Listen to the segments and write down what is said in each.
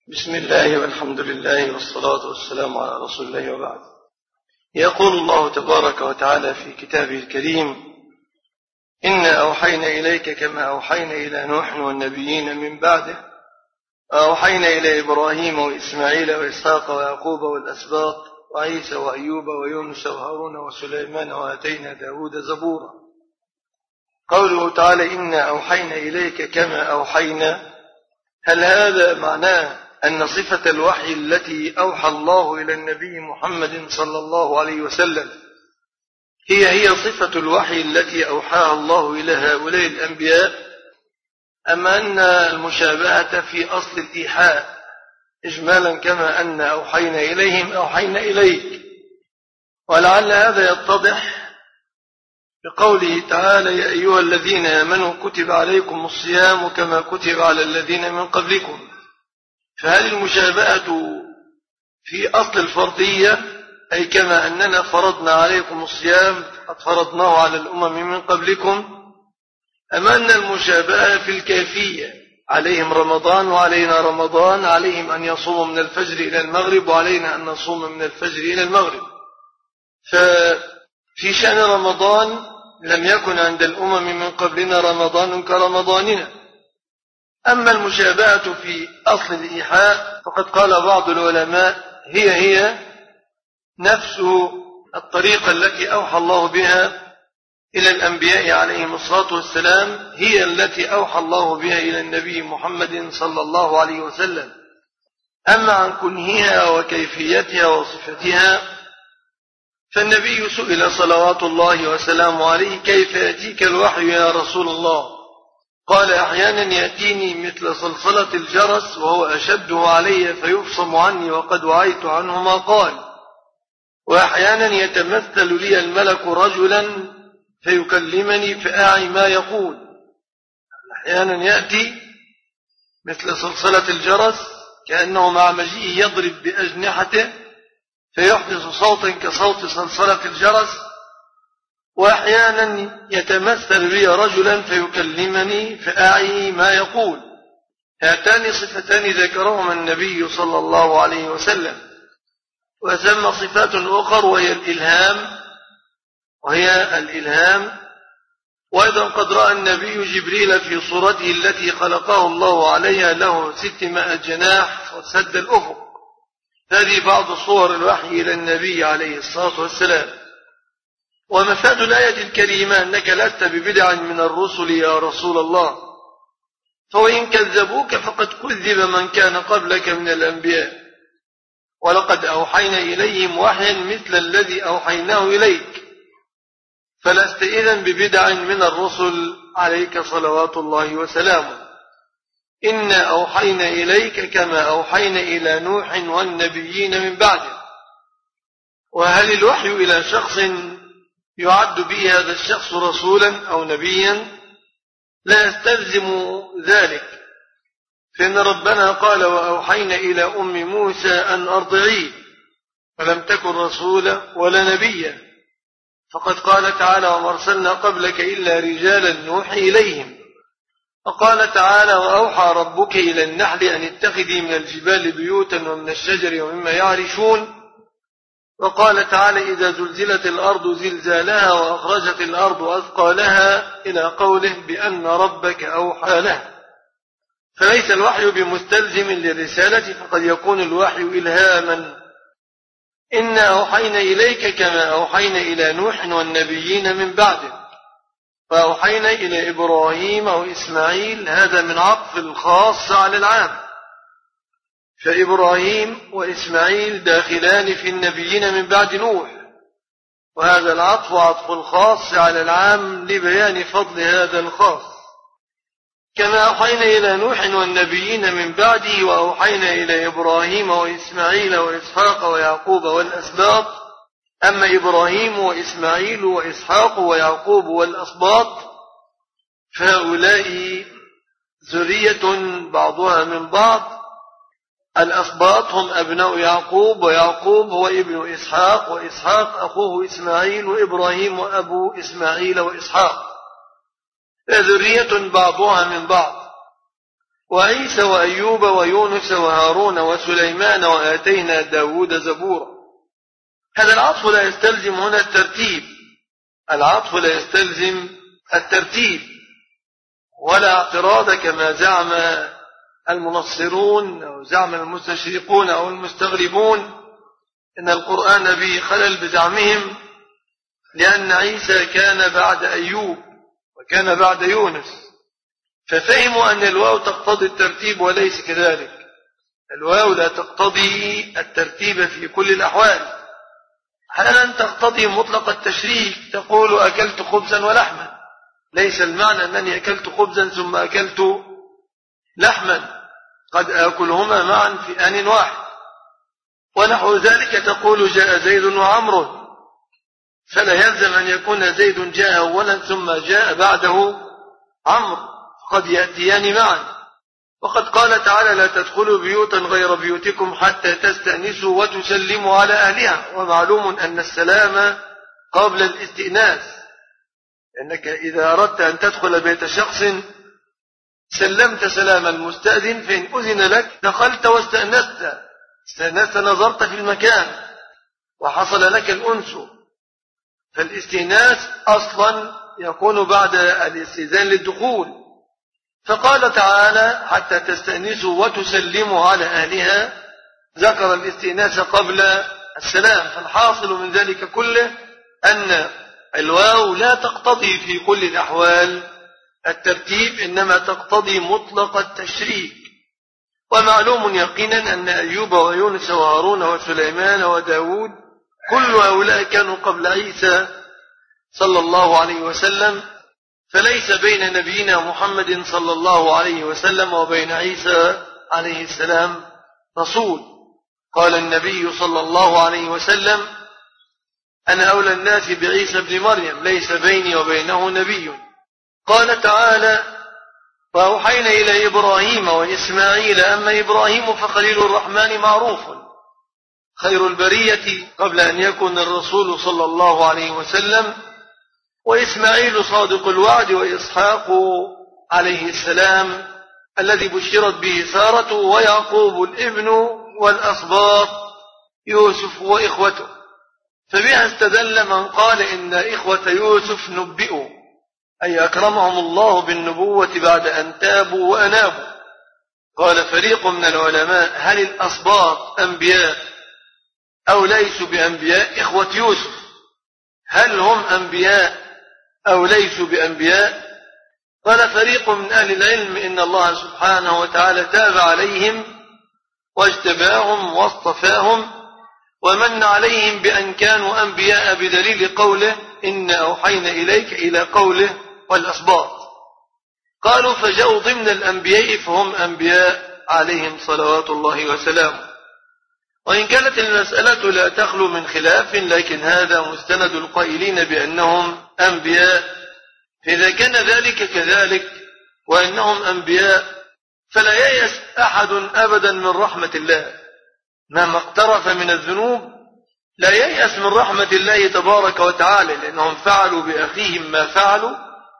بسم الله والحمد لله والصلاة والسلام على رسول الله وبعد. يقول الله تبارك وتعالى في كتابه الكريم: إنا أوحينا إليك كما أوحينا إلى نوح والنبيين من بعده، وأوحينا إلى إبراهيم وإسماعيل وإسحاق ويعقوب والأسباط وعيسى وأيوب ويونس وهارون وسليمان وآتينا داود زبورا. قوله تعالى إنا أوحينا إليك كما أوحينا، هل هذا معناه أن صفة الوحي التي أوحى الله إلى النبي محمد صلى الله عليه وسلم هي صفة الوحي التي أوحاها الله إلى هؤلاء الأنبياء، أم أن المشابهة في أصل الإيحاء إجمالا كما أن أوحينا إليهم أوحينا إليك؟ ولعل هذا يتضح بقوله تعالى: يا أيها الذين آمنوا كتب عليكم الصيام كما كتب على الذين من قبلكم. فهل المشابهة في أصل الفرضية، أي كما أننا فرضنا عليكم الصيام قد فرضناه على الأمم من قبلكم، أم أن المشابهة في الكيفية؟ عليهم رمضان وعلينا رمضان، عليهم أن يصوموا من الفجر إلى المغرب وعلينا أن نصوم من الفجر إلى المغرب. ففي شأن رمضان لم يكن عند الأمم من قبلنا رمضان كرمضاننا. أما المشابهة في أصل الإيحاء فقد قال بعض العلماء هي نفس الطريقة التي أوحى الله بها إلى الأنبياء عليهم الصلاة والسلام، هي التي أوحى الله بها إلى النبي محمد صلى الله عليه وسلم. أما عن كنهها وكيفيتها وصفتها فالنبي سئل صلوات الله وسلامه عليه: كيف يأتيك الوحي يا رسول الله؟ قال: أحيانا يأتيني مثل صلصلة الجرس وهو أشده علي فيفصم عني وقد وعيت عنه ما قال، وأحيانا يتمثل لي الملك رجلا فيكلمني فأعي ما يقول. أحيانا يأتي مثل صلصلة الجرس كأنه مع مجيء يضرب بأجنحته فيحدث صوتا كصوت صلصلة الجرس، وأحيانا يتمثل لي رجلا فيكلمني فأعي ما يقول. هاتان صفتان ذكرهما النبي صلى الله عليه وسلم. وثم صفات أخرى وهي الإلهام. وأيضا قد رأى النبي جبريل في صورته التي خلقه الله عليها له 600 جناح وسد الأفق. هذه بعض صور الوحي إلى النبي عليه الصلاة والسلام. ومفاد الآية الكريمة أنك لست ببدع من الرسل يا رسول الله، فوإن كذبوك فقد كذب من كان قبلك من الأنبياء، ولقد أوحينا إليهم وحيا مثل الذي أوحيناه إليك، فلست إذن ببدع من الرسل عليك صلوات الله وسلامه. إنا أوحينا إليك كما أوحينا إلى نوح والنبيين من بعده. وهل الوحي إلى شخص يعد به هذا الشخص رسولا أو نبيا؟ لا يستلزم ذلك، فإن ربنا قال: وأوحينا إلى أم موسى أن أرضعيه، ولم تكن رسولا ولا نبيا. فقد قال تعالى: وما أرسلنا قبلك إلا رجالا نوحي إليهم. وقال تعالى: وأوحى ربك إلى النحل أن اتخذي من الجبال بيوتا ومن الشجر ومما يعرشون. وقال تعالى: إذا زلزلت الأرض زلزالها وأخرجت الأرض أثقالها، إلى قوله: بأن ربك أوحى له. فليس الوحي بمستلزم للرسالة، فقد يكون الوحي إلهاما. إنا أوحينا إليك كما أوحينا إلى نوح والنبيين من بعده، وأوحينا إلى إبراهيم وإسماعيل. هذا من عطف الخاص على العام، فإبراهيم وإسماعيل داخلان في النبيين من بعد نوح، وهذا العطف عطف الخاص على العام لبيان فضل هذا الخاص. كما أوحينا إلى نوح والنبيين من بعده، وأوحينا إلى إبراهيم وإسماعيل وإسحاق ويعقوب والأسباط. أما إبراهيم وإسماعيل وإسحاق ويعقوب والأسباط فهؤلاء ذرية بعضها من بعض. الأسباط هم أبناء يعقوب، ويعقوب هو ابن إسحاق، وإسحاق أخوه إسماعيل، وإبراهيم أبو إسماعيل وإسحاق، ذرية بعضها من بعض. وعيسى وأيوب ويونس وهارون وسليمان وآتينا داود زبورا. هذا العطف لا يستلزم هنا الترتيب، العطف لا يستلزم الترتيب ولا اعتراض كما زعم المنصرون أو زعم المستشرقون أو المستغربون إن القرآن به خلل بزعمهم، لأن عيسى كان بعد أيوب وكان بعد يونس، ففهموا أن الواو تقتضي الترتيب وليس كذلك. الواو لا تقتضي الترتيب في كل الأحوال، أحيانا تقتضي مطلق التشريك، تقول أكلت خبزا ولحما، ليس المعنى أنني أكلت خبزا ثم أكلت لحما، قد أكلهما معا في آن واحد. ونحو ذلك تقول جاء زيد وعمر، فلا يلزم أن يكون زيد جاء أولا ثم جاء بعده عمرو، قد يأتيان معا. وقد قال تعالى لا تدخلوا بيوتا غير بيوتكم حتى تستأنسوا وتسلموا على أهلها. ومعلوم أن السلام قبل الاستئناس، لأنك إذا أردت أن تدخل بيت شخص سلمت سلام المستأذن، فإن أذن لك دخلت واستأنست نظرت في المكان وحصل لك الأنس. فالاستئناس أصلا يكون بعد الاستئذان للدخول، فقال تعالى حتى تستأنسوا وتسلموا على أهلها، ذكر الاستئناس قبل السلام. فالحاصل من ذلك كله أن الواو لا تقتضي في كل الأحوال الترتيب، إنما تقتضي مطلق التشريك. ومعلوم يقينا أن أيوب ويونس وهارون وسليمان وداود كل هؤلاء كانوا قبل عيسى صلى الله عليه وسلم، فليس بين نبينا محمد صلى الله عليه وسلم وبين عيسى عليه السلام رسول. قال النبي صلى الله عليه وسلم أنا أولى الناس بعيسى بن مريم، ليس بيني وبينه نبي. قال تعالى وأوحينا إلى إبراهيم وإسماعيل، أما إبراهيم فخليل الرحمن معروف، خير البرية قبل أن يكون الرسول صلى الله عليه وسلم، وإسماعيل صادق الوعد، وإسحاق عليه السلام الذي بشرت به سارة، ويعقوب الابن، والأسباط يوسف وإخوته. فبها استدل من قال إن إخوة يوسف نبئوا، أي أكرمهم الله بالنبوة بعد أن تابوا وأنابوا. قال فريق من العلماء هل الأسباط أنبياء أو ليسوا بأنبياء؟ إخوة يوسف هل هم أنبياء أو ليسوا بأنبياء؟ قال فريق من أهل العلم إن الله سبحانه وتعالى تاب عليهم واجتباهم واصطفاهم ومن عليهم بأن كانوا أنبياء، بدليل قوله إن أوحينا إليك إلى قوله والأسباط. قالوا فجاءوا ضمن الأنبياء فهم أنبياء عليهم صلوات الله وسلامه. وإن كانت المسألة لا تخلو من خلاف، لكن هذا مستند القائلين بأنهم أنبياء. فإذا كان ذلك كذلك وأنهم أنبياء فلا ييأس أحد أبدا من رحمة الله، مهما اقترف من الذنوب لا ييأس من رحمة الله تبارك وتعالى، لأنهم فعلوا بأخيهم ما فعلوا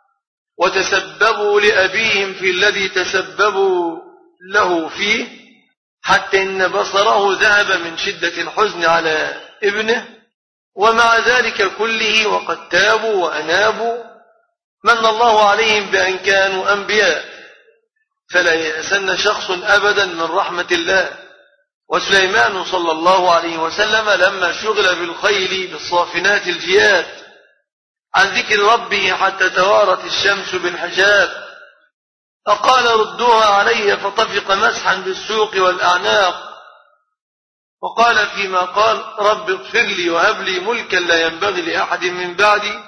وتسببوا لأبيهم في الذي تسببوا له فيه، حتى إن بصره ذهب من شدة الحزن على ابنه. ومع ذلك كله وقد تابوا وأنابوا من الله عليهم بأن كانوا أنبياء، فلا يأسن شخص أبدا من رحمة الله. وسليمان صلى الله عليه وسلم لما شغل بالخيل بالصافنات الجياد عن ذكر ربه حتى توارت الشمس بالحجاب فقال ردوها علي، فطفق مسحا بالسوق والأعناق، وقال فيما قال رب اغفر لي وهب لي ملكا لا ينبغي لأحد من بعدي.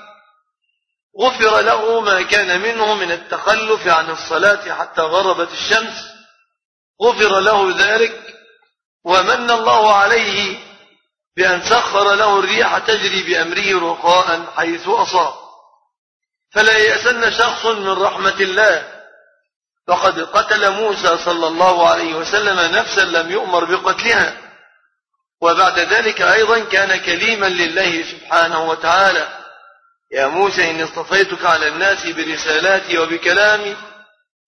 غفر له ما كان منه من التخلف عن الصلاة حتى غربت الشمس، غفر له ذلك. ومن الله عليه بأن سخر له الريح تجري بأمره رخاء حيث أصاب. فلا يأسن شخص من رحمة الله، فقد قتل موسى صلى الله عليه وسلم نفسا لم يؤمر بقتلها، وبعد ذلك أيضا كان كليما لله سبحانه وتعالى يا موسى إني اصطفيتك على الناس برسالاتي وبكلامي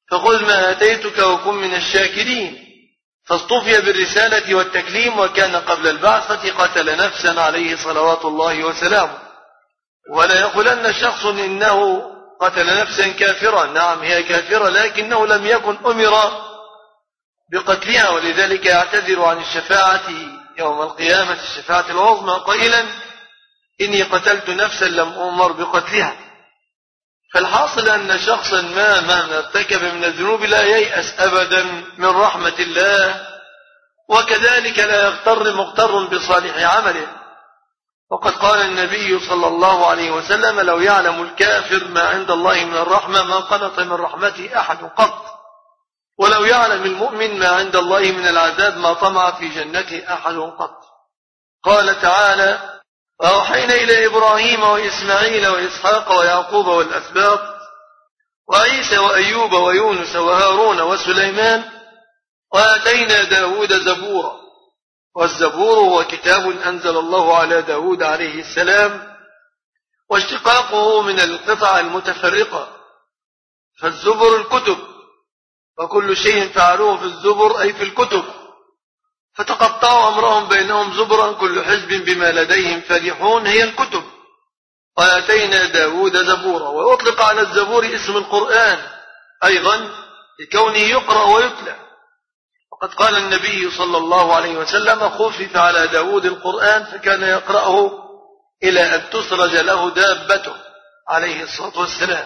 فخذ ما آتيتك وكن من الشاكرين. فاصطفي بالرسالة والتكليم، وكان قبل البعثة قتل نفسا عليه صلوات الله وسلامه. ولا يقولن شخص إنه قتل نفسا كافرا، نعم هي كافرة، لكنه لم يكن أمر بقتلها، ولذلك يعتذر عن الشفاعة يوم القيامة، الشفاعة العظمى، قائلا إني قتلت نفسا لم أمر بقتلها. فالحاصل أن شخصا ما ارتكب من الذنوب لا ييأس أبدا من رحمة الله، وكذلك لا يغتر مغتر بصالح عمله. وقد قال النبي صلى الله عليه وسلم: لو يعلم الكافر ما عند الله من الرحمة ما قنط من رحمته أحد قط، ولو يعلم المؤمن ما عند الله من العذاب ما طمع في جنته أحد قط. قال تعالى: وأوحينا إلى إبراهيم وإسماعيل وإسحاق ويعقوب والأسباط وعيسى وأيوب ويونس وهارون وسليمان وآتينا داود زبورا. والزبور هو كتاب أنزل الله على داود عليه السلام، واشتقاقه من القطع المتفرقة، فالزبر الكتب، وكل شيء فعلوه في الزبر أي في الكتب، فتقطعوا أمرهم بينهم زبرا كل حزب بما لديهم فرحون، هي الكتب. وآتينا داود زبورا. ويطلق على الزبور اسم القرآن أيضا لكونه يقرأ ويتلى. وقد قال النبي صلى الله عليه وسلم: خفف على داود القرآن فكان يقرأه إلى أن تسرج له دابته عليه الصلاة والسلام.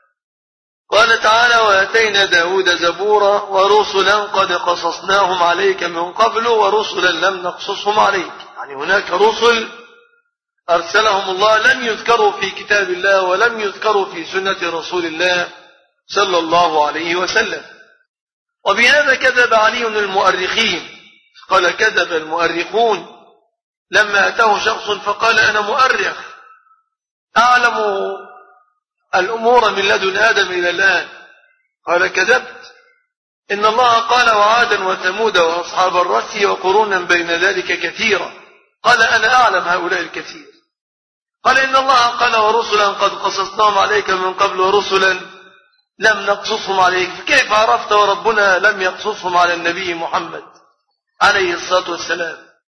قال تعالى: وآتينا داود زبورا ورسلا قد قصصناهم عليك من قبل ورسلا لم نقصصهم عليك. يعني هناك رسل أرسلهم الله لم يذكروا في كتاب الله ولم يذكروا في سنة رسول الله صلى الله عليه وسلم. وبهذا كذب علي المؤرخين، قال: كذب المؤرخون لما أتاه شخص فقال: أنا مؤرخ أعلم الأمور من لدن آدم إلى الآن. قال: كذبت، إن الله قال: وعادا وثمود وأصحاب الرس وقرونا بين ذلك كثيرا. قال: أنا أعلم هؤلاء الكثير. قال: إن الله قال: ورسلا قد قصصناهم عليك من قبل ورسلا لم نقصصهم عليك. فكيف عرفت وربنا لم يقصصهم على النبي محمد عليه الصلاة والسلام؟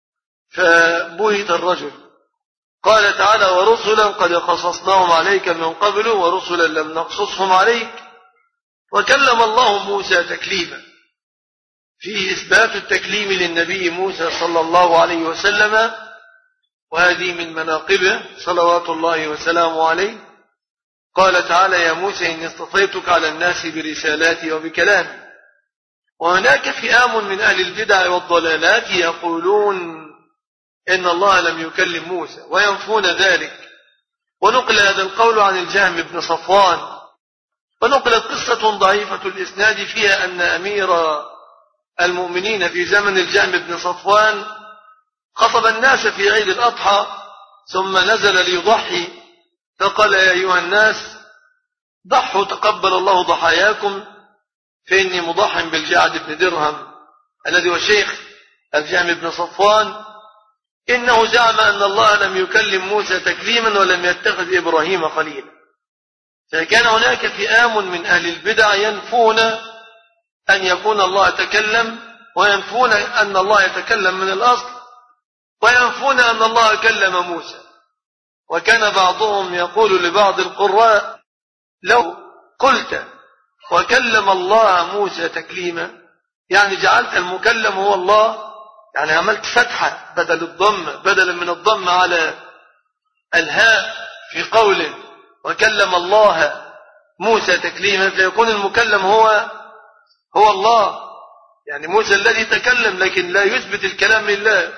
فبهت الرجل. قال تعالى: ورسلا قد قصصناهم عليك من قبل ورسلا لم نقصصهم عليك. وكلم الله موسى تكليما، فيه إثبات التكليم للنبي موسى صلى الله عليه وسلم، وهذه من مناقبه صلوات الله وسلامه عليه. قال تعالى: يا موسى إني اصطفيتك على الناس برسالاتي وبكلامي. وهناك فئام من أهل البدع والضلالات يقولون إن الله لم يكلم موسى وينفون ذلك. ونقل هذا القول عن الجهم بن صفوان. ونقلت قصة ضعيفة الإسناد فيها أن أمير المؤمنين في زمن الجهم بن صفوان خطب الناس في عيد الأضحى ثم نزل ليضحي، فقال: يا أيها الناس ضحوا تقبل الله ضحاياكم، فإني مضح بالجعد بن درهم الذي هو شيخ الجهم بن صفوان. إنه زعم أن الله لم يكلم موسى تكليما ولم يتخذ إبراهيم خليلا. فكان هناك فئام من أهل البدع ينفون أن يكون الله تكلم، وينفون أن الله يتكلم من الأصل، وينفون أن الله كلم موسى. وكان بعضهم يقول لبعض القراء: لو قلت وكلم الله موسى تكليما، يعني جعلت المكلم هو الله، يعني عملت فتحة بدل الضم، بدلا من الضم على الهاء في قول وكلم الله موسى تكليما، فيكون المكلم هو الله، يعني موسى الذي تكلم، لكن لا يثبت الكلام لله.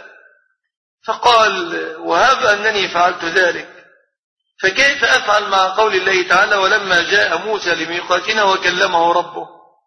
فقال: وهب أنني فعلت ذلك، فكيف أفعل مع قول الله تعالى: ولما جاء موسى لميقاتنا وكلمه ربه؟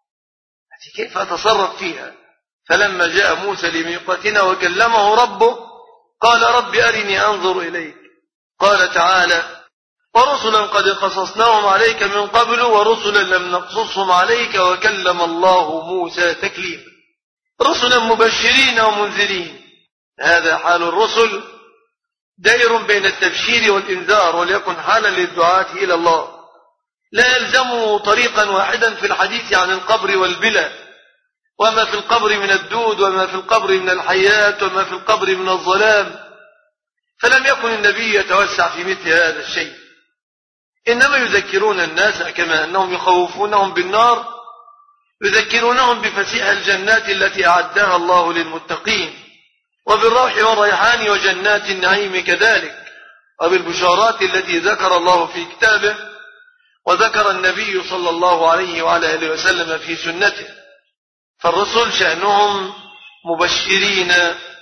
كيف أتصرف فيها؟ فلما جاء موسى لميقاتنا وكلمه ربه قال: رب أرني أنظر إليك. قال تعالى: ورسلا قد قصصناهم عليك من قبل ورسلا لم نقصصهم عليك وكلم الله موسى تكليما. رسلا مبشرين ومنذرين. هذا حال الرسل، دائر بين التبشير والإنذار، وليكن حالا للدعاة إلى الله. لا يلزمه طريقا واحدا في الحديث عن القبر والبلى، وما في القبر من الدود، وما في القبر من الحياة، وما في القبر من الظلام. فلم يكن النبي يتوسع في مثل هذا الشيء، إنما يذكرون الناس كما أنهم يخوفونهم بالنار، يذكرونهم بفسيح الجنات التي أعدها الله للمتقين، وبالروح والريحان وجنات النعيم كذلك، وبالبشارات التي ذكر الله في كتابه وذكر النبي صلى الله عليه وعلى آله وسلم في سنته. فالرسل شأنهم مبشرين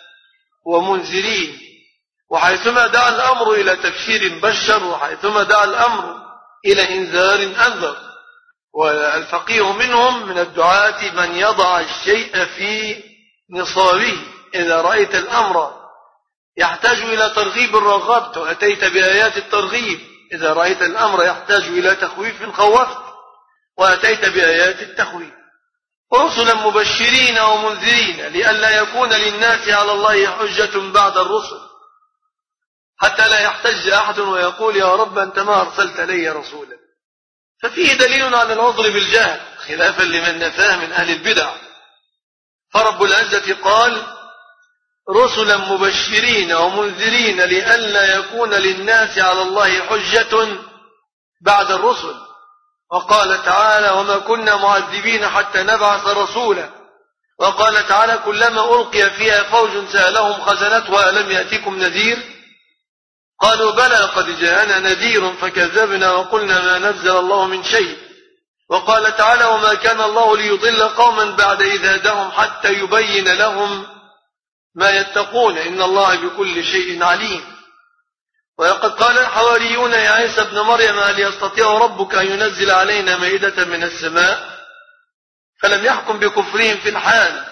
ومنذرين، وحيثما دعا الأمر إلى تبشير بشر، وحيثما دعا الأمر إلى إنذار أنذر. والفقيه منهم من الدعاة من يضع الشيء في نصابه. إذا رأيت الأمر يحتاج إلى ترغيب رغبت وأتيت بآيات الترغيب، إذا رأيت الأمر يحتاج إلى تخويف خوفت وأتيت بآيات التخويف. رسلا مبشرين ومنذرين لئلا يكون للناس على الله حجة بعد الرسل، حتى لا يحتج أحد ويقول يا رب أنت ما أرسلت لي رسولا. ففيه دليل على العذر بالجهل خلافا لمن نفاه من أهل البدع. فرب العزة قال رسلا مبشرين ومنذرين لئلا يكون للناس على الله حجة بعد الرسل. وقال تعالى وما كنا معذبين حتى نبعث رسولا. وقال تعالى كلما ألقي فيها فوج سألهم خزنتها ألم يأتكم نذير قالوا بلى قد جاءنا نذير فكذبنا وقلنا ما نزل الله من شيء. وقال تعالى وما كان الله ليضل قوما بعد إذ هداهم حتى يبين لهم ما يتقون إن الله بكل شيء عليم. وقد قال الحواريون يا عيسى ابن مريم هل يستطيع ربك أن ينزل علينا مائدة من السماء فلم يحكم بكفرهم في الحال.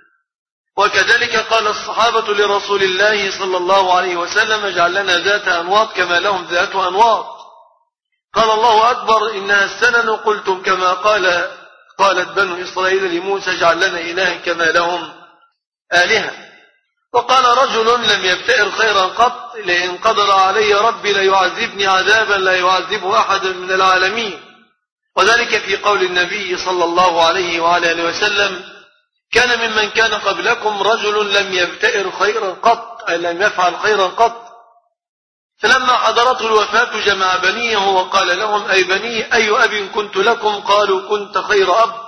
وكذلك قال الصحابة لرسول الله صلى الله عليه وسلم اجعل لنا ذات أنواط كما لهم ذات أنواط. قال الله أكبر إنها السنن قلتم كما قالت بنو إسرائيل لموسى اجعل لنا إلها كما لهم آلهة. وقال رجل لم يبتئر خيرا قط لئن قدر علي ربي ليعذبني عذابا لا يعذبه أحد من العالمين. وذلك في قول النبي صلى الله عليه وعلى آله وسلم كان ممن كان قبلكم رجل لم يبتئر خيرا قط أي لم يفعل خيرا قط. فلما حضرته الوفاة جمع بنيه وقال لهم أي بني أي أب كنت لكم قالوا كنت خير أب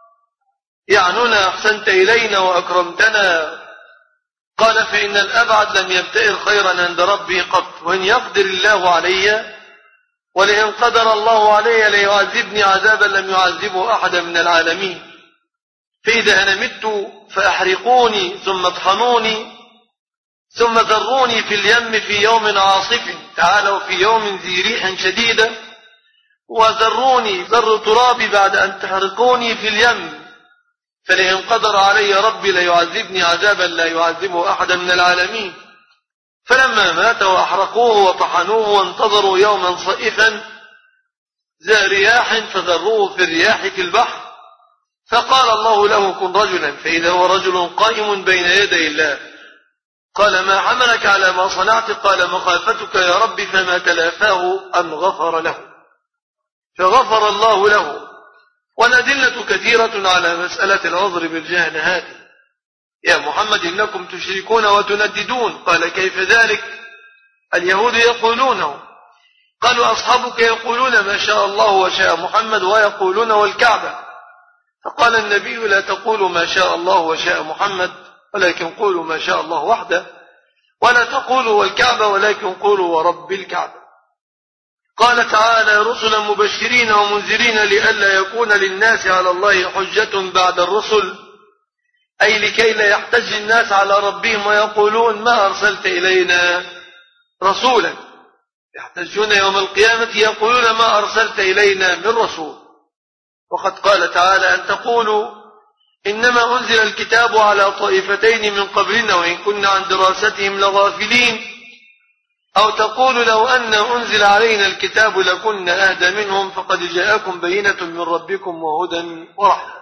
يعنونا أحسنت إلينا وأكرمتنا. قال فإن الأبعد لم يبتئر خيرا عند ربه قط وإن يقدر الله علي ولئن قدر الله علي ليعذبني عذابا لم يعذبه أحد من العالمين. فإذا أنا مت فأحرقوني ثم اطحنوني ثم ذروني في اليم في يوم عاصف تعالوا في يوم ذي ريح شديدة وذروني ذر ترابي بعد أن تحرقوني في اليم فلئن قدر علي ربي ليعذبني عذابا لا يعذبه أحد من العالمين. فلما مات وأحرقوه وطحنوه وانتظروا يوما صائفا ذا رياح فذروه في الرياح في البحر فقال الله له كن رجلا فإذا هو رجل قائم بين يدي الله. قال ما حملك على ما صنعت قال مخافتك يا رب فما تلافاه أن غفر له فغفر الله له. والأدلة كثيرة على مسألة العذر بالجهل هذه. يا محمد إنكم تشركون وتنددون قال كيف ذلك اليهود يقولونه قالوا أصحابك يقولون ما شاء الله وشاء محمد ويقولون والكعبة. فقال النبي لا تقولوا ما شاء الله وشاء محمد ولكن قولوا ما شاء الله وحده ولا تقولوا والكعبة ولكن قولوا ورب الكعبة. قال تعالى رسلا مبشرين ومنذرين لئلا يكون للناس على الله حجة بعد الرسل أي لكي لا يحتج الناس على ربهم ويقولون ما أرسلت إلينا رسولا. يحتجون يوم القيامة يقولون ما أرسلت إلينا من رسول. وقد قال تعالى أن تقولوا إنما أنزل الكتاب على طائفتين من قبلنا وإن كنا عن دراستهم لغافلين أو تقول لو أن أنزل علينا الكتاب لكنا أهدى منهم فقد جاءكم بينة من ربكم وهدى ورحمة.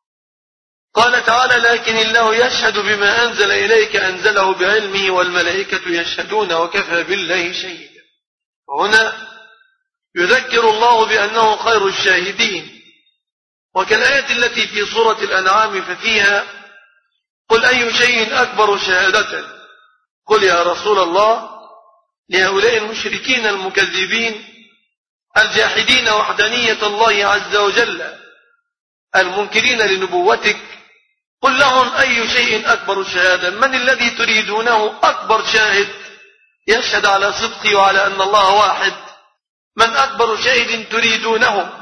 قال تعالى لكن الله يشهد بما أنزل إليك أنزله بعلمه والملائكة يشهدون وكفى بالله شهيدا. وهنا يذكر الله بأنه خير الشاهدين. وكالآية التي في سورة الأنعام ففيها قل أي شيء أكبر شهادة قل يا رسول الله لهؤلاء المشركين المكذبين الجاحدين وحدانية الله عز وجل المنكرين لنبوتك قل لهم أي شيء أكبر شهادة، من الذي تريدونه أكبر شاهد يشهد على صدقي وعلى أن الله واحد؟ من أكبر شاهد تريدونه؟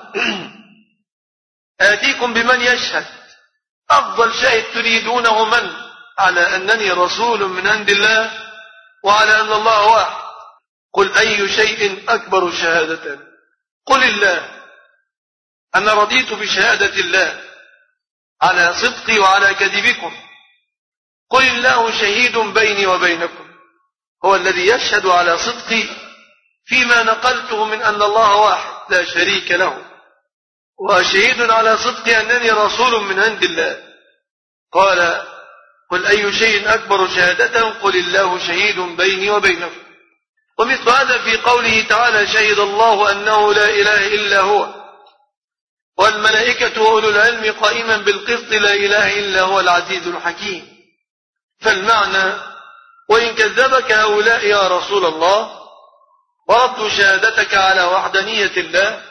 آتيكم بمن يشهد، أفضل شاهد تريدونه من؟ على أنني رسول من عند الله وعلى أن الله واحد. قل أي شيء أكبر شهادة قل الله، أنا رضيت بشهادة الله على صدقي وعلى كذبكم. قل الله شهيد بيني وبينكم، هو الذي يشهد على صدقي فيما نقلته من أن الله واحد لا شريك له، وشهيد على صدقي أنني رسول من عند الله. قال قل أي شيء أكبر شهادة قل الله شهيد بيني وبينكم. ومثل هذا في قوله تعالى شهد الله أنه لا إله إلا هو والملائكة وأولو العلم قائما بالقسط لا إله إلا هو العزيز الحكيم. فالمعنى وإن كذبك هؤلاء يا رسول الله وردوا شهادتك على وحدانية الله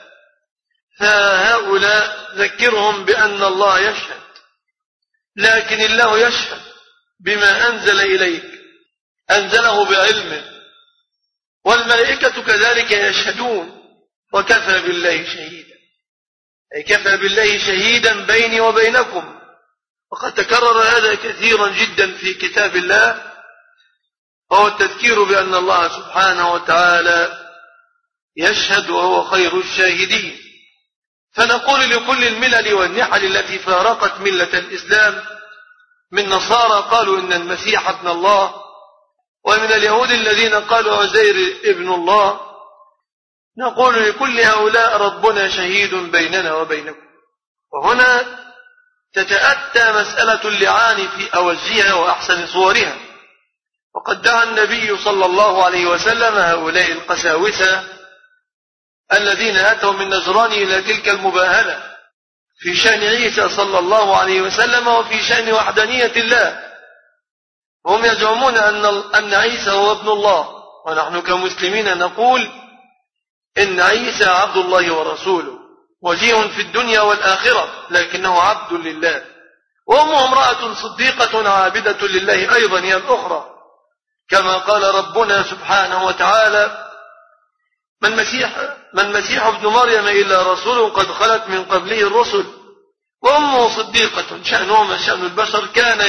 فهؤلاء ذكرهم بأن الله يشهد، لكن الله يشهد بما أنزل إليك، أنزله بعلمه، والملائكة كذلك يشهدون، وكفى بالله شهيدا، أي كفى بالله شهيدا بيني وبينكم. وقد تكرر هذا كثيرا جدا في كتاب الله، وهو التذكير بأن الله سبحانه وتعالى يشهد وهو خير الشاهدين. فنقول لكل الملل والنحل التي فارقت ملة الإسلام من نصارى قالوا إن المسيح ابن الله، ومن اليهود الذين قالوا عزير ابن الله، نقول لكل هؤلاء ربنا شهيد بيننا وبينكم. وهنا تتأتى مسألة اللعان في أوجهها وأحسن صورها. وقد دعا النبي صلى الله عليه وسلم هؤلاء القساوسة الذين أتوا من نجران إلى تلك المباهلة في شأن عيسى صلى الله عليه وسلم وفي شأن وحدانية الله. هم يزعمون أن عيسى هو ابن الله، ونحن كمسلمين نقول إن عيسى عبد الله ورسوله وجيه في الدنيا والآخرة، لكنه عبد لله. وأمه امرأة صديقة عابدة لله أيضا هي الأخرى، كما قال ربنا سبحانه وتعالى ما المسيح ابن مريم إلا رسول قد خلت من قبله الرسل وأمه صديقة. شأنهما شأن البشر، كان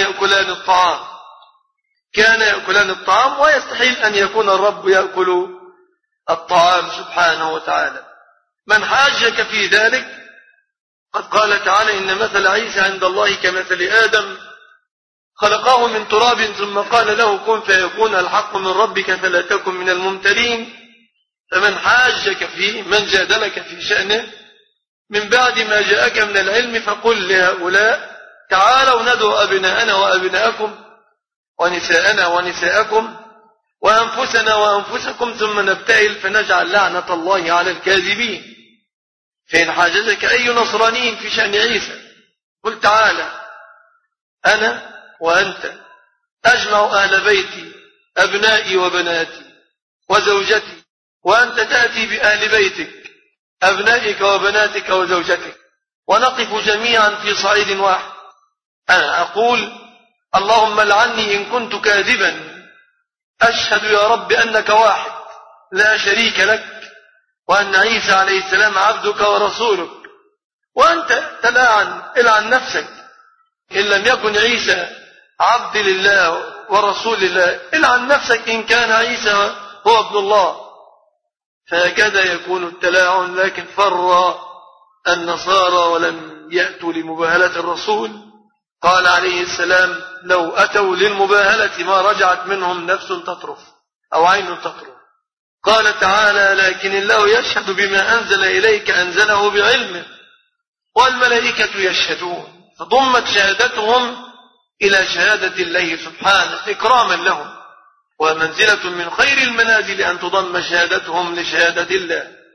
يأكلان الطعام، ويستحيل أن يكون الرب يأكل الطعام سبحانه وتعالى. من حاجك في ذلك قد قال تعالى إن مثل عيسى عند الله كمثل آدم خلقه من تراب ثم قال له كن فيكون، الحق من ربك فلا تكن من الممترين. فمن حاجك فيه، من جادلك في شأنه من بعد ما جاءك من العلم، فقل لهؤلاء تعالوا ندعو أبناءنا وأبناءكم ونساءنا ونساءكم وأنفسنا وأنفسكم ثم نبتهل فنجعل لعنة الله على الكاذبين. فإن حاجزك أي نصراني في شأن عيسى قل تعالى أنا وأنت أجمع أهل بيتي أبنائي وبناتي وزوجتي، وأنت تأتي بأهل بيتك أبنائك وبناتك وزوجتك، ونقف جميعا في صعيد واحد. أنا أقول اللهم لعني إن كنت كاذبا، أشهد يا رب أنك واحد لا شريك لك، وأن عيسى عليه السلام عبدك ورسولك. وأنت العن نفسك، إن لم يكن عيسى عبد لله ورسول الله العن نفسك إن كان عيسى هو ابن الله. فهكذا يكون التلاعن. لكن فر النصارى ولم يأتوا لمباهلة الرسول. قال عليه السلام لو أتوا للمباهلة ما رجعت منهم نفس تطرف أو عين تطرف. قال تعالى لكن الله يشهد بما أنزل إليك أنزله بعلمه والملائكة يشهدون. فضمت شهادتهم إلى شهادة الله سبحانه إكراما لهم، ومنزلة من خير المنازل أن تضم شهادتهم لشهادة الله.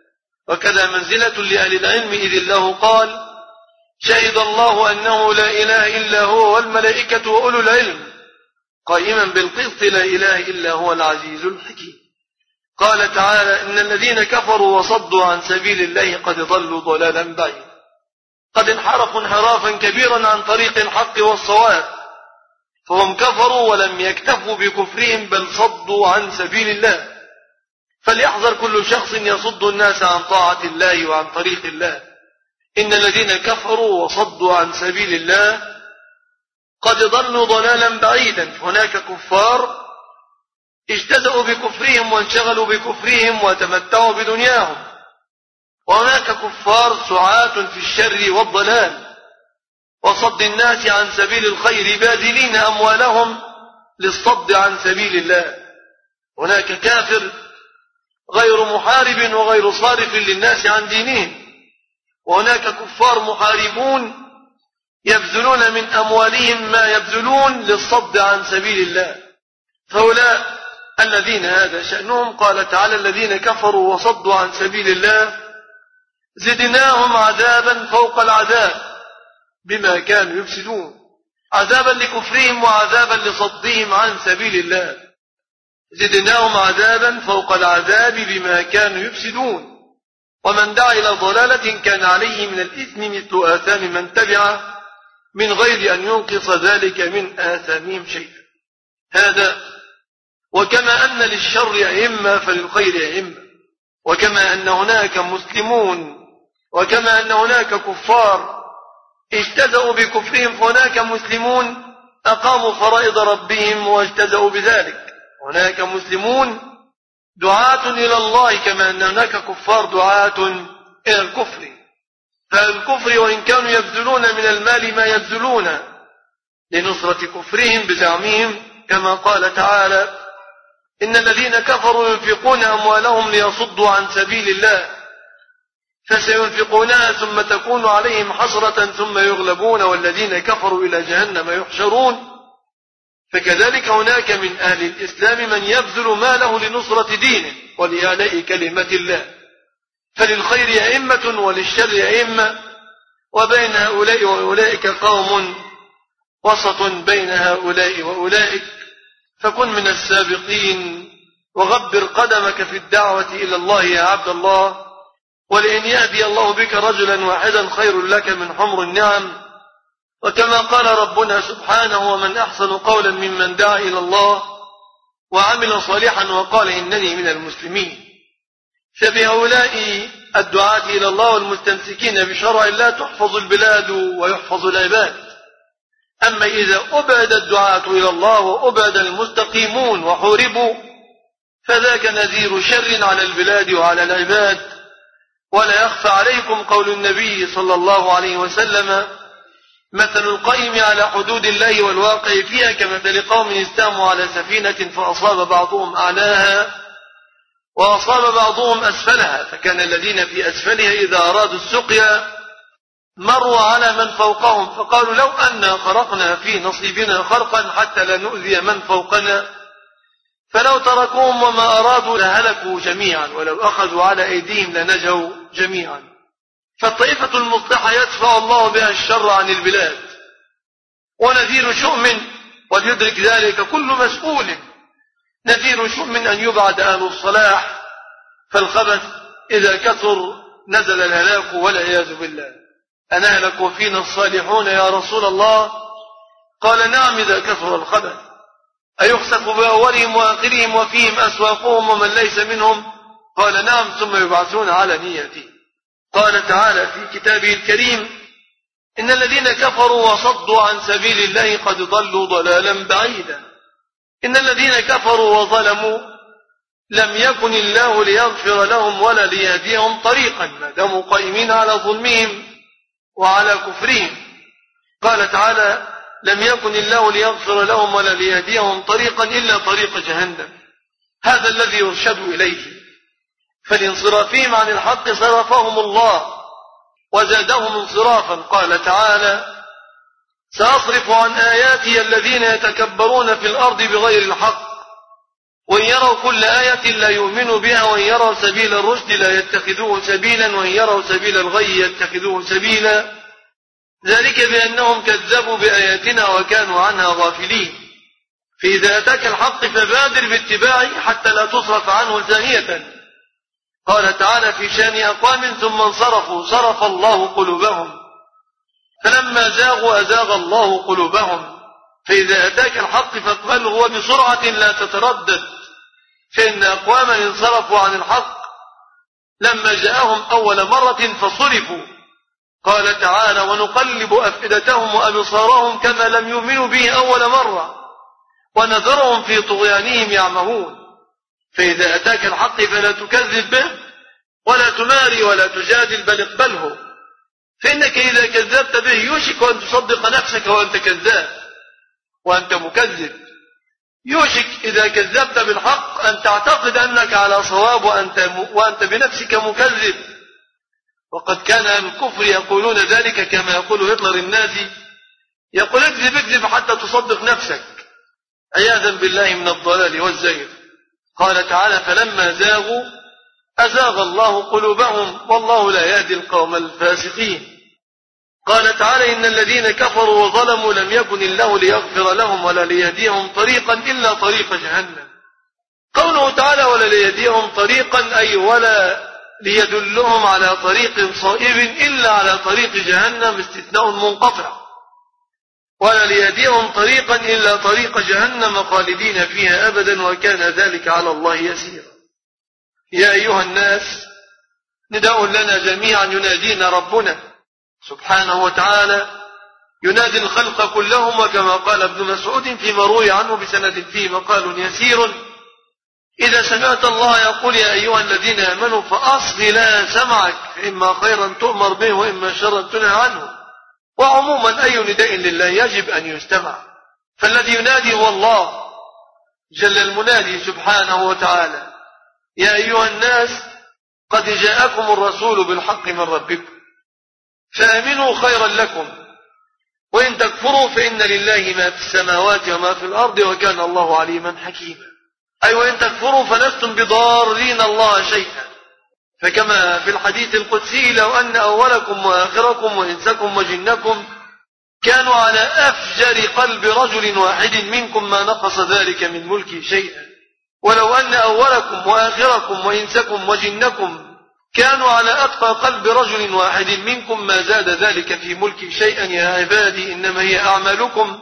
وكذا منزلة لأهل العلم، إذ الله قال: شهد الله أنه لا إله إلا هو والملائكة وأولو العلم قائما بالقسط لا إله إلا هو العزيز الحكيم. قال تعالى: إن الذين كفروا وصدوا عن سبيل الله قد ضلوا ضلالا بعيدا، قد انحرفوا انحرافا كبيرا عن طريق الحق والصواب، فهم كفروا ولم يكتفوا بكفرهم بل صدوا عن سبيل الله. فليحذر كل شخص يصد الناس عن طاعة الله وعن طريق الله. إن الذين كفروا وصدوا عن سبيل الله قد ضلوا ضلالا بعيدا. هناك كفار اجتزأوا بكفرهم وانشغلوا بكفرهم وتمتعوا بدنياهم، وهناك كفار سعاة في الشر والضلال وصد الناس عن سبيل الخير باذلين أموالهم للصد عن سبيل الله. هناك كافر غير محارب وغير صارف للناس عن دينهم، وهناك كفار محاربون يبذلون من أموالهم ما يبذلون للصد عن سبيل الله. فهؤلاء الذين هذا شأنهم، قال تعالى: الذين كفروا وصدوا عن سبيل الله زدناهم عذابا فوق العذاب بما كانوا يفسدون، عذابا لكفرهم وعذابا لصدهم عن سبيل الله. زدناهم عذابا فوق العذاب بما كانوا يفسدون، ومن دعا إلى ضلالة كان عليه من الإثم مثل آثام من تبعه من غير أن ينقص ذلك من آثامهم شيئا. هذا وكما أن للشر أئمة فللخير أئمة، وكما أن هناك مسلمون وكما أن هناك كفار اجتزأوا بكفرهم، فهناك مسلمون أقاموا فرائض ربهم واجتزأوا بذلك. هناك مسلمون دعاة إلى الله، كما أن هناك كفار دعاة إلى الكفر. فالكفر وإن كانوا يبذلون من المال ما يبذلون لنصرة كفرهم بزعمهم، كما قال تعالى: إن الذين كفروا ينفقون أموالهم ليصدوا عن سبيل الله فسينفقونها ثم تكون عليهم حسرة ثم يغلبون والذين كفروا إلى جهنم يحشرون. فكذلك هناك من أهل الإسلام من يبذل ماله لنصرة دينه ولإعلاء كلمة الله. فللخير أئمة وللشر أئمة، وبين هؤلاء وأولئك قوم وسط بين هؤلاء وأولئك. فكن من السابقين وغبر قدمك في الدعوة إلى الله يا عبد الله، ولئن يهدي الله بك رجلا واحدا خير لك من حمر النعم. وكما قال ربنا سبحانه: ومن أحسن قولا ممن دعا إلى الله وعمل صالحا وقال إنني من المسلمين. فبهؤلاء الدعاة إلى الله والمستمسكين بشرع الله تحفظ البلاد ويحفظ العباد. أما إذا أبعد الدعاة إلى الله وأبعد المستقيمون وحوربوا فذاك نذير شر على البلاد وعلى العباد. ولا يخفى عليكم قول النبي صلى الله عليه وسلم: مثل القائم على حدود الله والواقع فيها كمثل قوم استاموا على سفينة فأصاب بعضهم أعلاها وأصاب بعضهم أسفلها، فكان الذين في أسفلها إذا أرادوا السقيا مروا على من فوقهم فقالوا: لو أننا خرقنا في نصيبنا خرقا حتى لا نؤذي من فوقنا، فلو تركوهم وما أرادوا لهلكوا جميعا، ولو أخذوا على أيديهم لنجوا جميعا. فالطائفة المصلحة يدفع الله بها الشر عن البلاد. ونذير شؤم، وليدرك ذلك كل مسؤول، نذير شؤم أن يبعد أهل الصلاح، فالخبث إذا كثر نزل الهلاك والعياذ بالله. أنهلك وفينا الصالحون يا رسول الله؟ قال: نعم إذا كثر الخبث. أيخسف بأولهم وآخرهم وفيهم أسواقهم ومن ليس منهم؟ قال: نعم ثم يبعثون على نيتي. قال تعالى في كتابه الكريم: إن الذين كفروا وصدوا عن سبيل الله قد ضلوا ضلالا بعيدا. إن الذين كفروا وظلموا لم يكن الله ليغفر لهم ولا ليهديهم طريقا ما داموا قائمين على ظلمهم وعلى كفرهم. قال تعالى: لم يكن الله ليغفر لهم ولا ليهديهم طريقا إلا طريق جهنم، هذا الذي يرشدوا إليه. فلانصرافهم عن الحق صرفهم الله وزادهم انصرافا. قال تعالى: سأصرف عن آياتي الذين يتكبرون في الأرض بغير الحق وإن يروا كل آية لا يؤمنوا بها وإن يروا سبيل الرشد لا يتخذوه سبيلا وإن يروا سبيل الغي يتخذوه سبيلا ذلك بأنهم كذبوا بآياتنا وكانوا عنها غافلين فإذا أتاك الحق فبادر باتباعه حتى لا تصرف عنه ثانية. قال تعالى في شان أقوام ثم انصرفوا صرف الله قلوبهم فلما زاغوا أزاغ الله قلوبهم فإذا أتاك الحق فاقبله وبسرعة لا تتردد فإن أقواما انصرفوا عن الحق لما جاءهم أول مرة فصرفوا. قال تعالى ونقلب أفئدتهم وأبصارهم كما لم يؤمنوا به أول مرة ونذرهم في طغيانهم يعمهون. فإذا أتاك الحق فلا تكذب به ولا تماري ولا تجادل بل اقبله فإنك إذا كذبت به يوشك أن تصدق نفسك وأنت كذاب وأنت مكذب. يوشك إذا كذبت بالحق أن تعتقد أنك على صواب وأنت بنفسك مكذب. وقد كان أهل الكفر يقولون ذلك كما يقول هتلر النازي يقول اكذب حتى تصدق نفسك عياذا بالله من الضلال والزيغ. قال تعالى فلما زاغوا أزاغ الله قلوبهم والله لا يهدي القوم الفاسقين. قال تعالى إن الذين كفروا وظلموا لم يكن الله ليغفر لهم ولا ليهديهم طريقا إلا طريق جهنم. قوله تعالى ولا ليهديهم طريقا أي ولا ليدلهم على طريق صائب إلا على طريق جهنم استثناء منقطع ولا ليهديهم طريقا إلا طريق جهنم خالدين فيها أبدا وكان ذلك على الله يسيرا. يا أيها الناس نداء لنا جميعا ينادينا ربنا سبحانه وتعالى ينادي الخلق كلهم وكما قال ابن مسعود فيما روي عنه بسند فيه مقال يسير إذا سمعت الله يقول يا أيها الذين آمنوا فأصغ لها سمعك إما خيرا تؤمر به وإما شرا تنهى عنه. وعموما أي نداء لله يجب أن يستمع فالذي ينادي هو الله جل المنادي سبحانه وتعالى يا أيها الناس قد جاءكم الرسول بالحق من ربكم فآمنوا خيرا لكم وإن تكفروا فإن لله ما في السماوات وما في الأرض وكان الله عليما حكيما. أي وإن تكفروا فلستم بضارين الله شيئا فكما في الحديث القدسي لو أن أولكم وآخركم وإنسكم وجنكم كانوا على أفجر قلب رجل واحد منكم ما نقص ذلك من ملكي شيئا ولو أن أولكم وآخركم وإنسكم وجنكم كانوا على أتقى قلب رجل واحد منكم ما زاد ذلك في ملكي شيئا يا عبادي إنما هي أعمالكم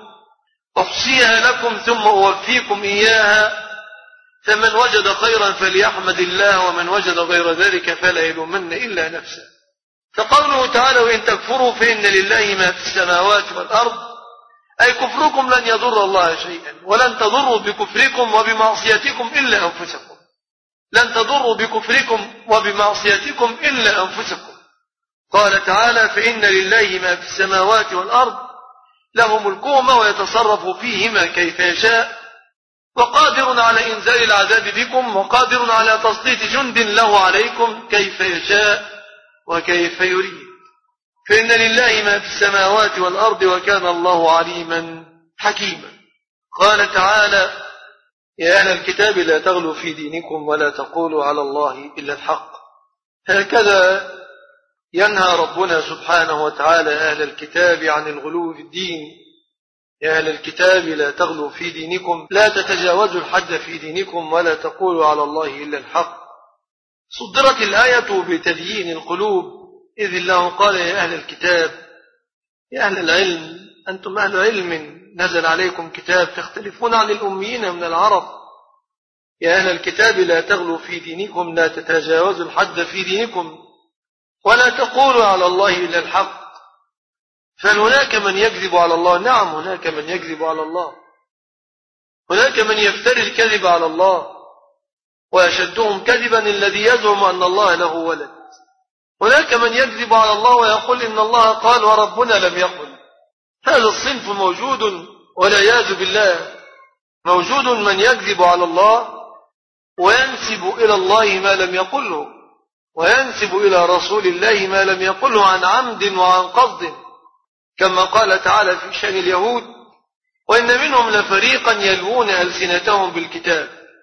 أحصيها لكم ثم أوفيكم إياها فمن وجد خيرا فليحمد الله ومن وجد غير ذلك فلا يلومن إلا نفسه. فقوله تعالى وإن تكفروا فإن لله ما في السماوات والأرض أي كفركم لن يضر الله شيئا ولن تضروا بكفركم وبمعصيتكم إلا أنفسكم لن تضروا بكفركم وبمعصيتكم إلا أنفسكم. قال تعالى فإن لله ما في السماوات والأرض له ملكهما ويتصرف فيهما كيف يشاء وقادر على إنزال العذاب بكم وقادر على تسليط جند له عليكم كيف يشاء وكيف يريد. فإن لله ما في السماوات والأرض وكان الله عليما حكيما. قال تعالى يا أهل الكتاب لا تغلوا في دينكم ولا تقولوا على الله إلا الحق. هكذا ينهى ربنا سبحانه وتعالى أهل الكتاب عن الغلو في الدين. يا أهل الكتاب لا تغلوا في دينكم لا تتجاوزوا الحد في دينكم ولا تقولوا على الله إلا الحق. صدرت الآية بتديين القلوب إذ الله قال يا أهل الكتاب يا أهل العلم أنتم أهل علم نزل عليكم كتاب تختلفون عن الأميين من العرب. يا أهل الكتاب لا تغلوا في دينكم لا تتجاوزوا الحد في دينكم ولا تقولوا على الله إلا الحق. فهناك من يكذب على الله نعم هناك من يكذب على الله هناك من يفتري الكذب على الله ويشدهم كذبا الذي يزعم أن الله له ولد. هناك من يكذب على الله ويقول إن الله قال وربنا لم يقل. هذا الصنف موجود والعياذ بالله موجود من يكذب على الله وينسب إلى الله ما لم يقله وينسب إلى رسول الله ما لم يقله عن عمد وعن قصد كما قال تعالى في شأن اليهود وإن منهم لفريقا يلوون ألسنتهم بالكتاب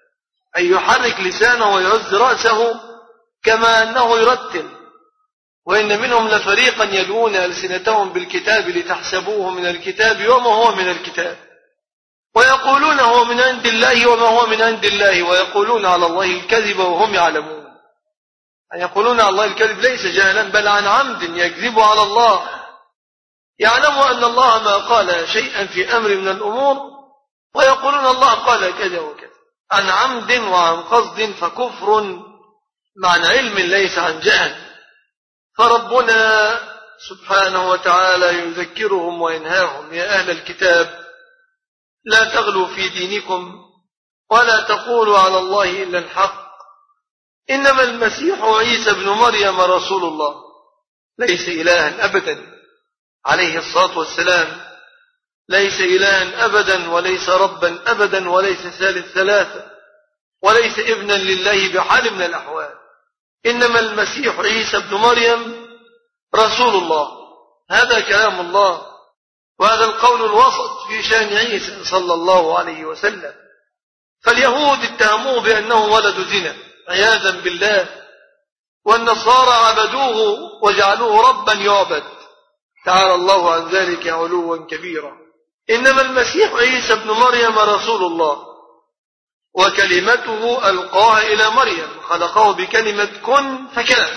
أي يحرك لسانه ويهز رأسه كما أنه يرتل. وإن منهم لفريقا يلوون ألسنتهم بالكتاب لتحسبوه من الكتاب وما هو من الكتاب ويقولون هو من عند الله وما هو من عند الله ويقولون على الله الكذب وهم يعلمون. أن يقولون على الله الكذب ليس جهلا بل عن عمد يكذب على الله، يعلم أن الله ما قال شيئا في أمر من الأمور ويقولون الله قال كذا وكذا عن عمد وعن قصد، فكفر معنى علم ليس عن جهل. فربنا سبحانه وتعالى يذكرهم وينهاهم: يا أهل الكتاب لا تغلوا في دينكم ولا تقولوا على الله إلا الحق، إنما المسيح عيسى ابن مريم رسول الله ليس إلها أبدا عليه الصلاة والسلام، ليس إلها أبدا وليس ربا أبدا وليس ثالث ثلاثة وليس ابنا لله بحال من الأحوال، إنما المسيح عيسى ابن مريم رسول الله. هذا كلام الله، وهذا القول الوسط في شأن عيسى صلى الله عليه وسلم. فاليهود اتهموه بأنه ولد زنا عياذا بالله، والنصارى عبدوه وجعلوه ربا يعبد، تعالى الله عن ذلك علوا كبيرا. إنما المسيح عيسى ابن مريم رسول الله وكلمته ألقاها إلى مريم، خلقه بكلمة كن فكان،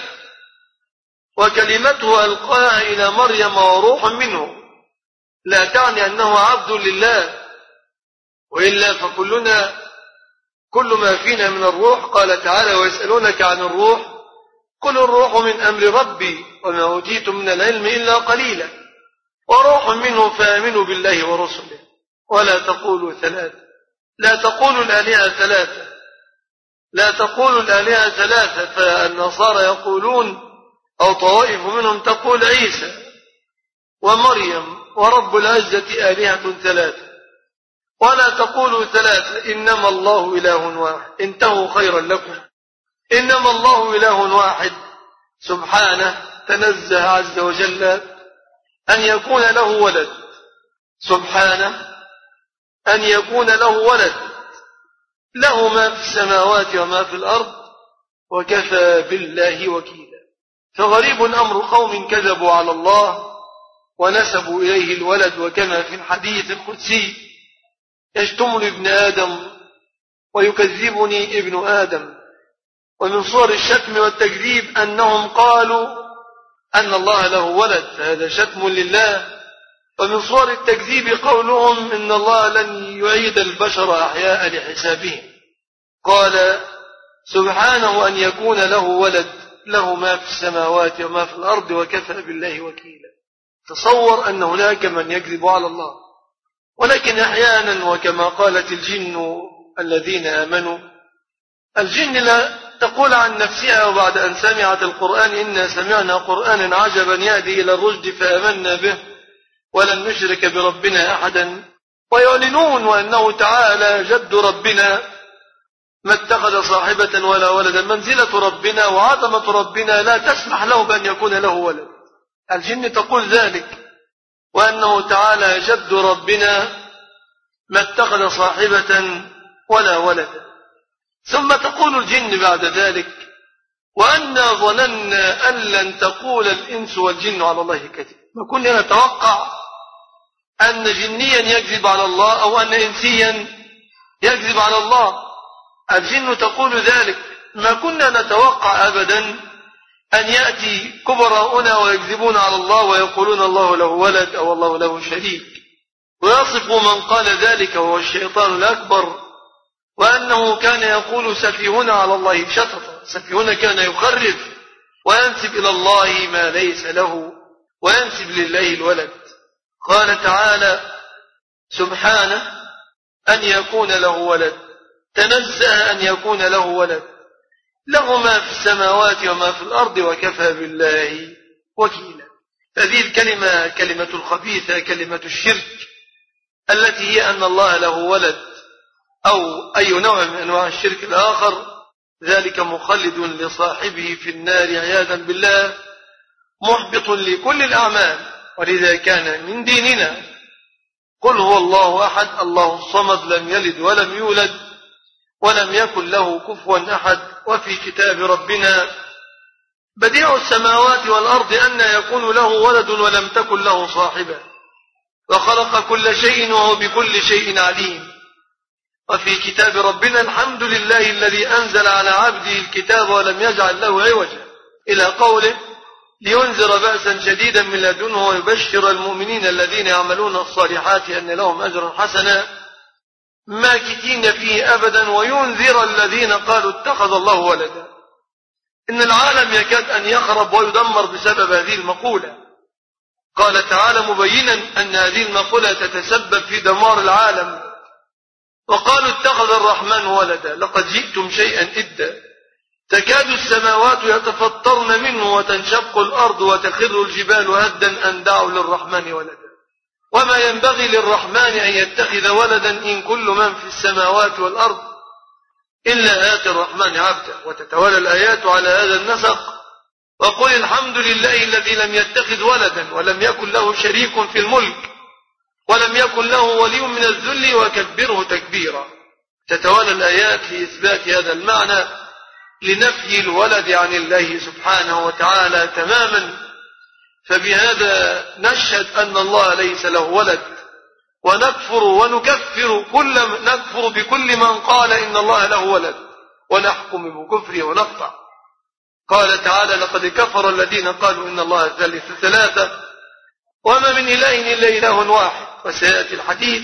وكلمته ألقاها إلى مريم وروح منه، لا تعني أنه عبد لله، وإلا فكلنا كل ما فينا من الروح. قال تعالى: ويسألونك عن الروح قل الروح من أمر ربي وما أوتيتم من العلم إلا قليلا وروح منه فآمنوا بالله ورسله ولا تقولوا ثلاثة، لا تقولوا الآلهة ثلاثة، لا تقولوا الآلهة ثلاثة. فالنصارى يقولون أو طوائف منهم تقول عيسى ومريم ورب العزة آلهة ثلاثة، ولا تقولوا ثلاثة، إنما الله إله واحد، انتهوا خيرا لكم. إنما الله إله واحد سبحانه، تنزه عز وجل أن يكون له ولد، سبحانه أن يكون له ولد، له ما في السماوات وما في الأرض وكفى بالله وكيلا. فغريب أمر قوم كذبوا على الله ونسبوا إليه الولد، وكما في الحديث القدسي: يشتمني ابن آدم ويكذبني ابن آدم. ومن صور الشتم والتكذيب أنهم قالوا أن الله له ولد، فهذا شتم لله. ومن صور التكذيب قولهم إن الله لن يعيد البشر أحياء لحسابهم. قال سبحانه أن يكون له ولد، له ما في السماوات وما في الأرض وكفى بالله وكيلا. تصور أن هناك من يكذب على الله. ولكن أحيانا، وكما قالت الجن الذين آمنوا، الجن لا تقول عن نفسها وبعد أن سمعت القرآن: إنا سمعنا قرآنا عجبا يهدي إلى الرشد فآمنا به ولن نشرك بربنا أحدا، ويعلنون وأنه تعالى جد ربنا ما اتخذ صاحبة ولا ولدا، منزلة ربنا وعظمة ربنا لا تسمح له بأن يكون له ولد. الجن تقول ذلك، وأنه تعالى جد ربنا ما اتخذ صاحبة ولا ولدا. ثم تقول الجن بعد ذلك: وأنا ظننا أن لن تقول الإنس والجن على الله كذب. ما كنا نتوقع أن جنيا يكذب على الله أو أن إنسيا يكذب على الله. الجن تقول ذلك: ما كنا نتوقع أبدا أن يأتي كبراؤنا ويكذبون على الله ويقولون الله له ولد أو الله له شريك. ويصف من قال ذلك وهو الشيطان الأكبر، وأنه كان يقول سفيهنا على الله شططا. سفيهنا كان يخرف وينسب إلى الله ما ليس له وينسب لله الولد. قال تعالى سبحانه أن يكون له ولد، تنزه أن يكون له ولد، له ما في السماوات وما في الأرض وكفى بالله وكيلا. هذه الكلمة كلمة الخبيثة، كلمة الشرك، التي هي أن الله له ولد أو أي نوع من أنواع الشرك الآخر، ذلك مخلد لصاحبه في النار عياذا بالله، محبط لكل الأعمال. ولذا كان من ديننا: قل هو الله أحد الله الصمد لم يلد ولم يولد ولم يكن له كفوا أحد. وفي كتاب ربنا بديع السماوات والأرض أن يكون له ولد ولم تكن له صاحبة وخلق كل شيء وهو بكل شيء عليم. وفي كتاب ربنا الحمد لله الذي أنزل على عبده الكتاب ولم يجعل له عوجا، إلى قوله لينذر بأسا شديدا من لدنه ويبشر المؤمنين الذين يعملون الصالحات أن لهم أجرا حسنا ماكثين فيه أبدا وينذر الذين قالوا اتخذ الله ولدا. إن العالم يكاد أن يخرب ويدمر بسبب هذه المقولة. قال تعالى مبينا أن هذه المقولة تتسبب في دمار العالم. وقالوا اتخذ الرحمن ولدا لقد جئتم شيئا إدا تكاد السماوات يتفطرن منه وتنشق الأرض وتخر الجبال هدا أن دعوا للرحمن ولدا وما ينبغي للرحمن أن يتخذ ولدا إن كل من في السماوات والأرض إلا آتي الرحمن عبدا. وتتوالى الآيات على هذا النسق. وقل الحمد لله الذي لم يتخذ ولدا ولم يكن له شريك في الملك ولم يكن له ولي من الذل وكبره تكبيرا. تتوالى الآيات في إثبات هذا المعنى لنفي الولد عن الله سبحانه وتعالى تماما. فبهذا نشهد أن الله ليس له ولد، ونكفر ونكفر نكفر بكل من قال إن الله له ولد ونحكم بكفره ونقطع. قال تعالى لقد كفر الذين قالوا إن الله ثالث ثلاثة وما من إله إلا إله واحد. وسيأتي الحديث.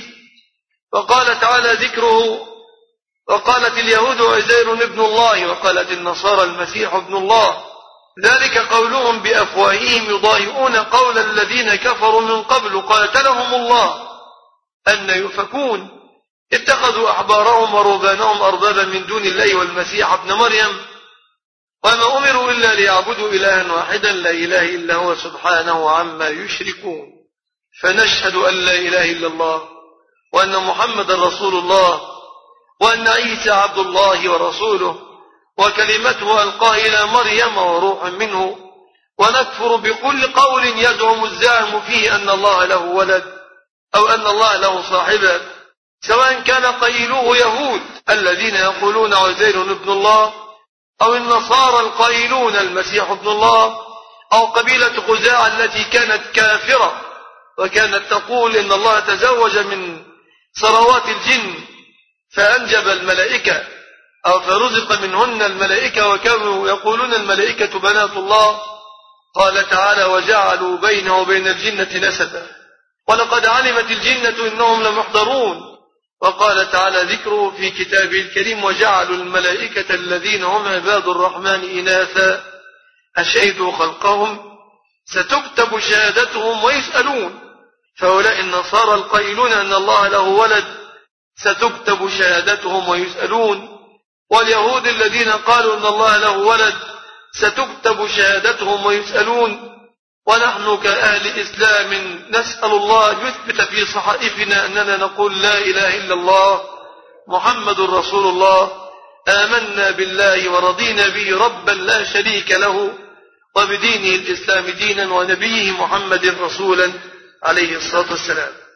وقال تعالى ذكره وقالت اليهود عزير ابن الله وقالت النصارى المسيح ابن الله ذلك قولهم بأفواههم يضاهئون قول الذين كفروا من قبل قاتلهم الله أن يؤفكون اتخذوا أحبارهم ورهبانهم أربابا من دون الله والمسيح ابن مريم وما أمروا إلا ليعبدوا إلها واحدا لا إله إلا هو سبحانه عما يشركون. فنشهد أن لا إله إلا الله وأن محمد رسول الله وأن عيسى عبد الله ورسوله وكلمته ألقاها إلى مريم وروح منه. ونكفر بكل قول يزعم الزاعم فيه أن الله له ولد أو أن الله له صاحبة، سواء كان قائلوه يهود الذين يقولون عزير ابن الله أو النصارى القائلون المسيح ابن الله أو قبيلة خزاعة التي كانت كافرة وكانت تقول إن الله تزوج من ثروات الجن فأنجب الملائكة أو فرزق منهن الملائكة وكانوا يقولون الملائكة بنات الله. قال تعالى وجعلوا بينه وبين الجنة نسبا ولقد علمت الجنة إنهم لمحضرون. وقال تعالى ذكره في كتابه الكريم وجعلوا الملائكة الذين هم عباد الرحمن إناثا أشهدوا خلقهم ستكتب شهادتهم ويسألون. فهؤلاء النصارى القائلون أن الله له ولد ستكتب شهادتهم ويسألون، واليهود الذين قالوا أن الله له ولد ستكتب شهادتهم ويسألون. ونحن كأهل إسلام نسأل الله يثبت في صحائفنا أننا نقول لا إله إلا الله محمد رسول الله آمنا بالله ورضينا به ربا لا شريك له وبدينه الإسلام دينا ونبيه محمد رسولا عليه الصلاة والسلام.